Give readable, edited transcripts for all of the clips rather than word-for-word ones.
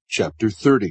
Chapter 30.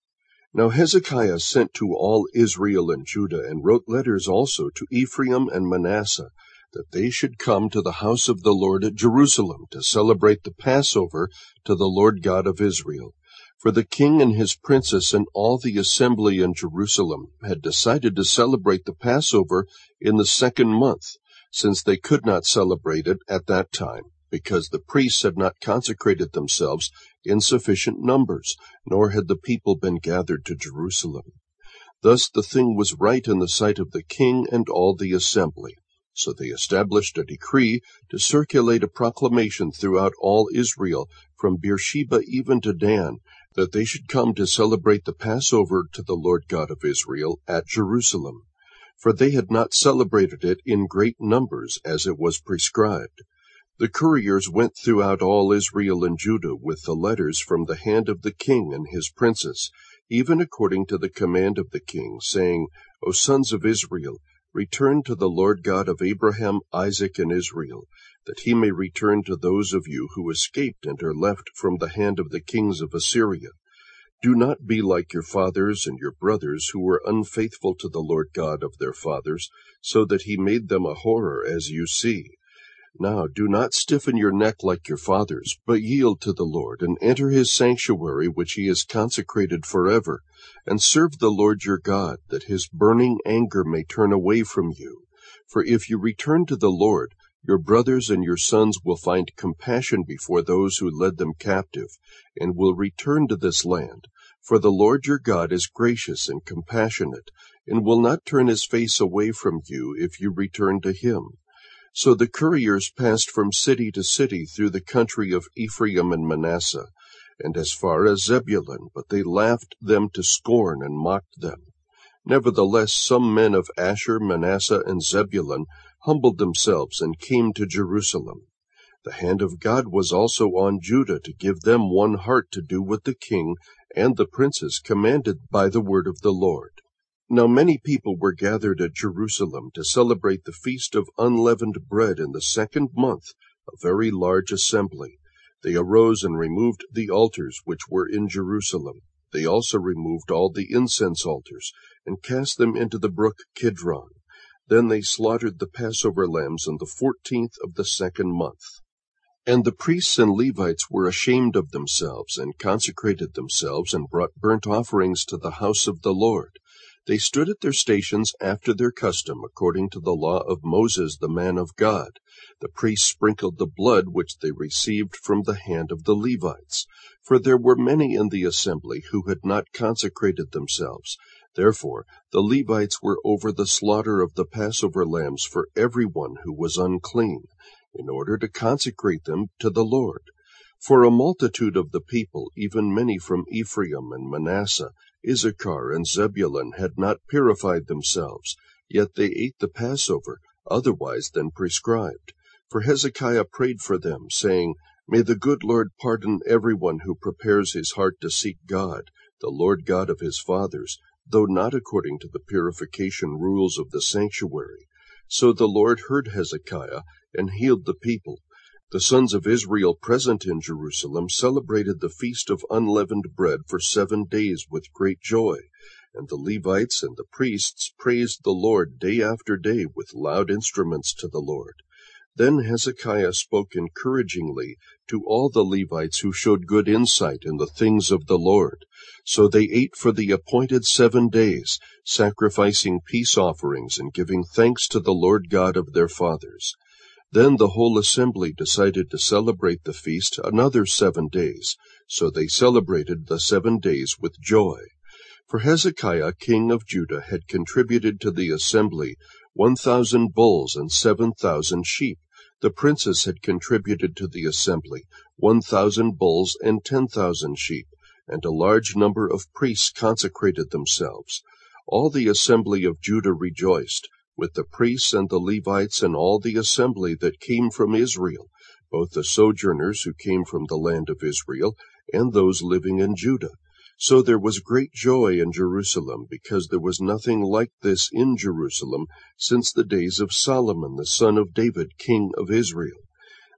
Now Hezekiah sent to all Israel and Judah, and wrote letters also to Ephraim and Manasseh, that they should come to the house of the Lord at Jerusalem to celebrate the Passover to the Lord God of Israel. For the king and his princes and all the assembly in Jerusalem had decided to celebrate the Passover in the 2nd month, since they could not celebrate it at that time, because the priests had not consecrated themselves in sufficient numbers, nor had the people been gathered to Jerusalem. Thus the thing was right in the sight of the king and all the assembly. So they established a decree to circulate a proclamation throughout all Israel, from Beersheba even to Dan, that they should come to celebrate the Passover to the Lord God of Israel at Jerusalem. For they had not celebrated it in great numbers, as it was prescribed. The couriers went throughout all Israel and Judah with the letters from the hand of the king and his princes, even according to the command of the king, saying, O sons of Israel, return to the Lord God of Abraham, Isaac, and Israel, that he may return to those of you who escaped and are left from the hand of the kings of Assyria. Do not be like your fathers and your brothers, who were unfaithful to the Lord God of their fathers, so that he made them a horror, as you see. Now do not stiffen your neck like your fathers, but yield to the Lord, and enter his sanctuary which he has consecrated forever, and serve the Lord your God, that his burning anger may turn away from you. For if you return to the Lord, your brothers and your sons will find compassion before those who led them captive, and will return to this land. For the Lord your God is gracious and compassionate, and will not turn his face away from you if you return to him. So the couriers passed from city to city through the country of Ephraim and Manasseh, and as far as Zebulun, but they laughed them to scorn and mocked them. Nevertheless some men of Asher, Manasseh, and Zebulun humbled themselves and came to Jerusalem. The hand of God was also on Judah to give them one heart to do what the king and the princes commanded by the word of the Lord. Now many people were gathered at Jerusalem to celebrate the feast of unleavened bread in the 2nd month, a very large assembly. They arose and removed the altars which were in Jerusalem. They also removed all the incense altars, and cast them into the brook Kidron. Then they slaughtered the Passover lambs on the 14th of the 2nd month. And the priests and Levites were ashamed of themselves, and consecrated themselves, and brought burnt offerings to the house of the Lord. They stood at their stations after their custom, according to the law of Moses the man of God. The priests sprinkled the blood which they received from the hand of the Levites. For there were many in the assembly who had not consecrated themselves. Therefore the Levites were over the slaughter of the Passover lambs for every one who was unclean, in order to consecrate them to the Lord. For a multitude of the people, even many from Ephraim and Manasseh, Issachar and Zebulun, had not purified themselves, yet they ate the Passover, otherwise than prescribed. For Hezekiah prayed for them, saying, May the good Lord pardon everyone who prepares his heart to seek God, the Lord God of his fathers, though not according to the purification rules of the sanctuary. So the Lord heard Hezekiah, and healed the people. The sons of Israel present in Jerusalem celebrated the feast of unleavened bread for 7 days with great joy, and the Levites and the priests praised the Lord day after day with loud instruments to the Lord. Then Hezekiah spoke encouragingly to all the Levites who showed good insight in the things of the Lord. So they ate for the appointed 7 days, sacrificing peace offerings and giving thanks to the Lord God of their fathers. Then the whole assembly decided to celebrate the feast another 7 days, so they celebrated the 7 days with joy. For Hezekiah king of Judah had contributed to the assembly 1,000 bulls and 7,000 sheep. The princes had contributed to the assembly 1,000 bulls and 10,000 sheep, and a large number of priests consecrated themselves. All the assembly of Judah rejoiced, with the priests and the Levites and all the assembly that came from Israel, both the sojourners who came from the land of Israel, and those living in Judah. So there was great joy in Jerusalem, because there was nothing like this in Jerusalem since the days of Solomon the son of David, king of Israel.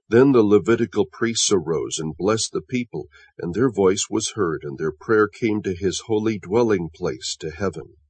Then the Levitical priests arose and blessed the people, and their voice was heard, and their prayer came to his holy dwelling place, to heaven.